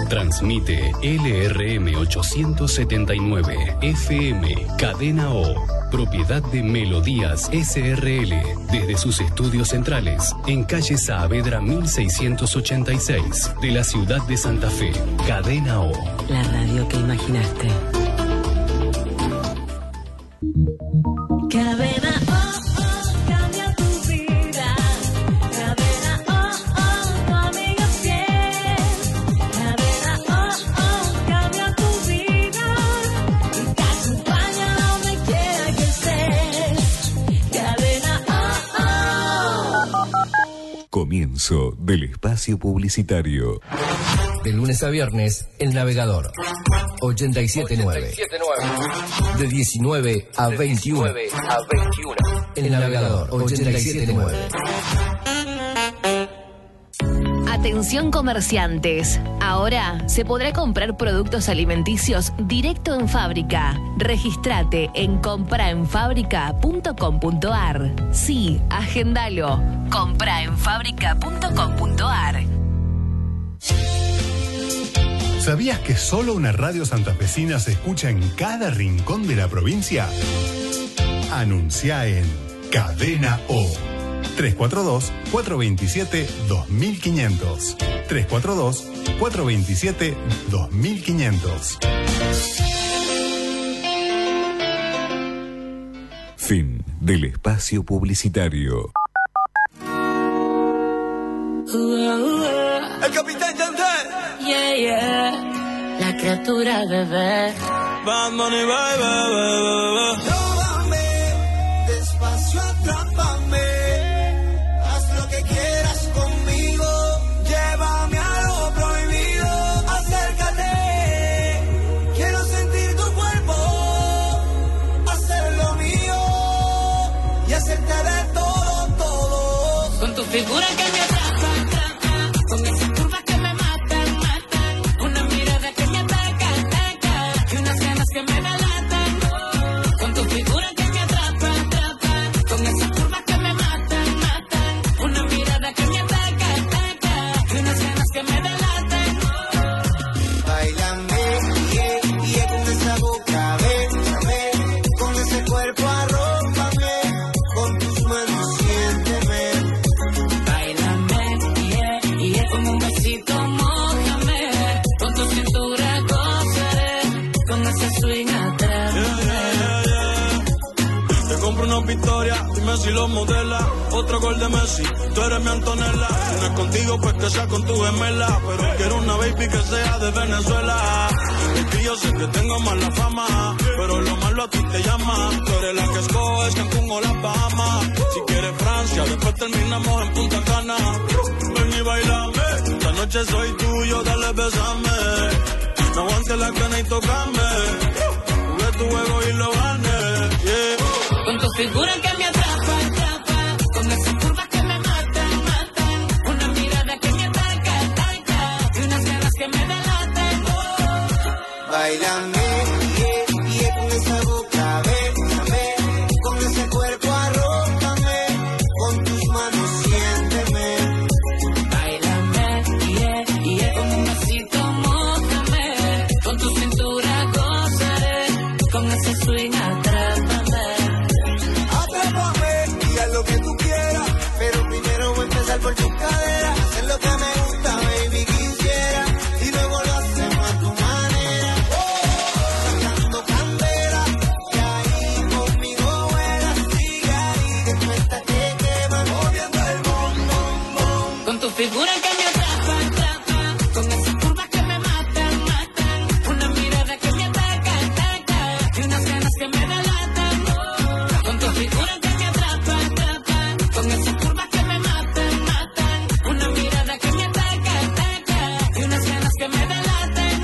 Transmite LRM 879 FM Cadena O. Propiedad de Melodías SRL, desde sus estudios centrales, en calle Saavedra 1686, de la ciudad de Santa Fe. Cadena O. La radio que imaginaste. Cadena O, cambia tu vida. Cadena O, tu amiga fiel. Cadena O, cambia tu vida. Y te acompaña donde quiera que estés. Cadena O. Comienzo del espacio publicitario. De lunes a viernes, El Navegador. 879. De 19 a 21. El Navegador 879. Atención comerciantes, ahora se podrá comprar productos alimenticios directo en fábrica. Regístrate en compraenfabrica.com.ar. Sí, agendalo. Compraenfabrica.com.ar. ¿Sabías que solo una radio santafesina se escucha en cada rincón de la provincia? Anuncia en Cadena O. 342-427-2500. 342-427-2500. Fin del espacio publicitario. El capitán Yandel. Yeah, yeah. La criatura bebé. Bad Money, baby. Tómame, despacio, atrápame. Haz lo que quieras conmigo. Llévame a lo prohibido. Acércate. Quiero sentir tu cuerpo. Hacer lo mío. Y hacerte de todo, todo. Con tu figura que me atrapa. Con esas curvas que me matan. Una mirada que me ataca. Y unas ganas que me delatan. Con tu figura que me atrapa. Con esas curvas que me matan. Una mirada que me ataca. Y unas ganas que me delatan. Báilame, yeah, con esa boca, bésame. Con ese cuerpo arrópame. Con tus manos siénteme. Báilame, yeah, con un besito mójame. Con tu cintura gozaré. Con ese swing atrás. Te compro una victoria, dime si lo modela. Otro gol de Messi, tú eres mi Antonella. Si no es contigo, pues que sea con tu gemela. Pero quiero una baby que sea de Venezuela. Es que yo sé que tengo mala fama, pero lo malo a ti te llama. Tú eres la que escoges Cancún o las Bahamas. Si quieres Francia, después terminamos en Punta Cana. Ven y bailame, esta noche soy tuyo, dale besame. No aguantes la cana y tocame. Jugué tu juego y lo gané, yeah. Con tu figura que me atrapa. Con esas curvas que me matan. Una mirada que me ataca. Y unas ganas que me delatan. Báilame, yeah, con esa boca, bésame. Con ese cuerpo arrópame. Con tus manos siénteme. Báilame, yeah, con un besito mójame. Con tu cintura gozaré. Con ese swing atrápame. Atrápame y haz lo que tú quieras. Pero primero voy a empezar por tus caderas. Hacer lo que me gusta, baby, quisiera. Y luego lo hacemos a tu manera. Sacando candela. Y ahí conmigo vuelas. Sigue ahí, que tú estás que quemas. Moviendo el bom. Con tu figura que me atrapa. Con esas curvas que me matan. Una mirada que me ataca. Y unas ganas que me delatan. Con tu figura que me atrapa. Con esas curvas que me matan. Una mirada que me ataca. Y unas ganas que me delatan.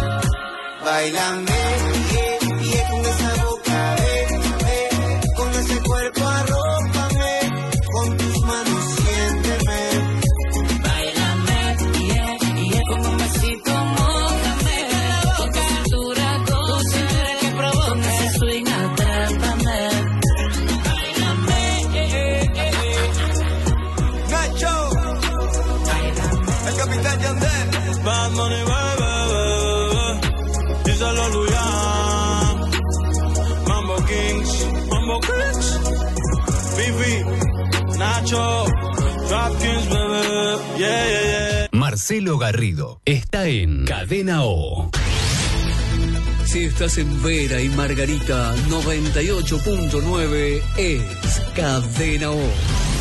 Báilame, yeah, con esa boca, bésame. Con ese cuerpo arrópame. Con tus manos siénteme. Báilame, yeah, con un besito mójame. Con tu cintura gozaré. Con ese swing atrápame. Báilame, Nacho, el capitán Yandel. Bad Money, baby. Kings, Mambo Kings, Fifi, Nacho, Trap Kings, bebé, yeah. Marcelo Garrido está en Cadena O. Si estás en Vera y Margarita 98.9 es Cadena O.